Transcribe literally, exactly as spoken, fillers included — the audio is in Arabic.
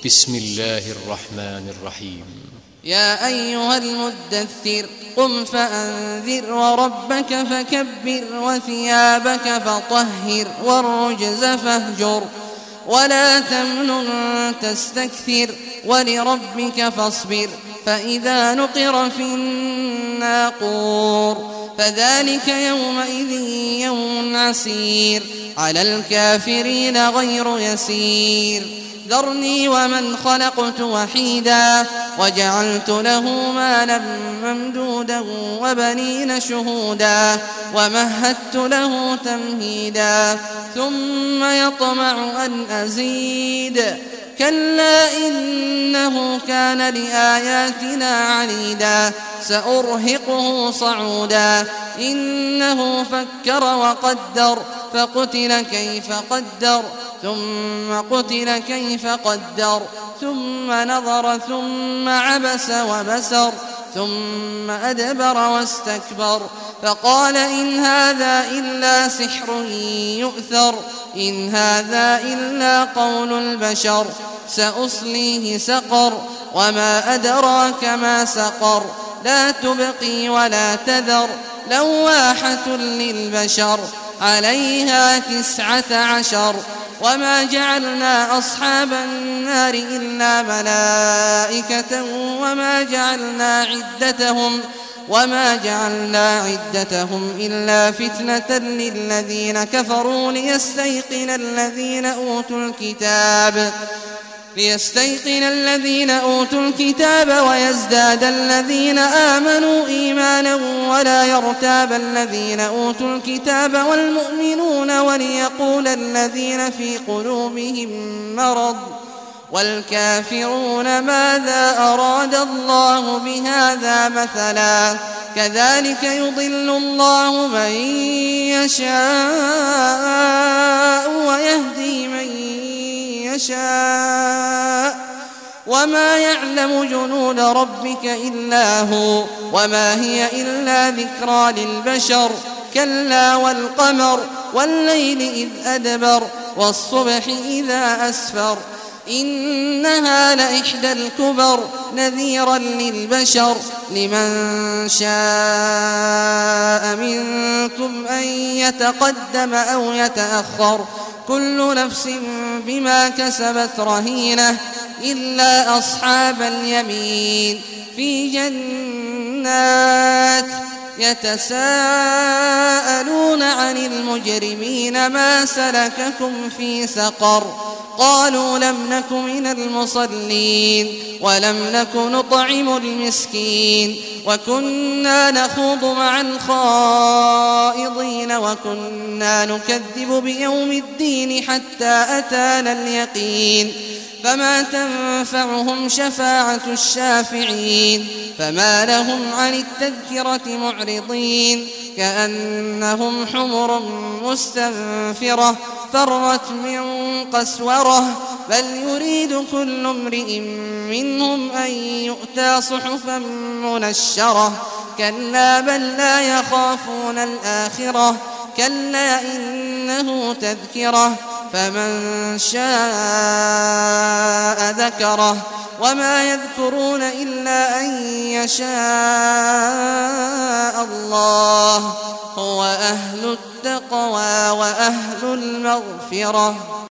بسم الله الرحمن الرحيم. يا أيها المدثر قم فأنذر وربك فكبر وثيابك فطهر والرجز فاهجر ولا تمنن تستكثر ولربك فاصبر فإذا نقر في الناقور فذلك يومئذ يوم عسير على الكافرين غير يسير ذرني ومن خلقت وحيدا وجعلت له مالا ممدودا وبنين شهودا ومهدت له تمهيدا ثم يطمع أن أزيد كلا إنه كان لآياتنا عنيدا سأرهقه صعودا إنه فكر وقدر فقتل كيف قدر ثم قتل كيف قدر ثم نظر ثم عبس وبسر ثم أدبر واستكبر فقال إن هذا إلا سحر يؤثر إن هذا إلا قول البشر سأصليه سقر وما أدراك ما سقر لا تبقي ولا تذر لواحة للبشر عليها تسعة عشر وما جعلنا أصحاب النار إلا ملائكة وما جعلنا عدتهم وما جعلنا عدتهم إلا فتنة للذين كفروا ليستيقن الذين أوتوا الكتاب ليستيقن الذين أوتوا الكتاب ويزداد الذين آمنوا إيمانا ولا يرتاب الذين أوتوا الكتاب والمؤمنون وليقول الذين في قلوبهم مرض والكافرون ماذا أراد الله بهذا مثلا كذلك يضل الله من يشاء ويهدي من يشاء وما يعلم جنود ربك إلا هو وما هي إلا ذكرى للبشر كلا والقمر والليل إذ أدبر والصبح إذا أسفر إنها لإحدى الكبر نذيرا للبشر لمن شاء منكم أن يتقدم أو يتأخر كل نفس بما كسبت رهينة إلا أصحاب اليمين في جنات يتساءلون عن المجرمين ما سلككم في سقر قالوا لم نك من المصلين ولم نك نطعم المسكين وكنا نخوض مع الخائضين وكنا نكذب بيوم الدين حتى أتانا اليقين فما تنفعهم شفاعة الشافعين فما لهم عن التذكرة معرضين كأنهم حمر مستنفرة فرت من قسورة بل يريد كل امرئ منهم أن يؤتى صحفا منشرة كلا بل لا يخافون الآخرة كلا إنه تذكرة فمن شاء ذكره وما يذكرون إلا أن يشاء الله هو أهل التقوى وأهل المغفرة.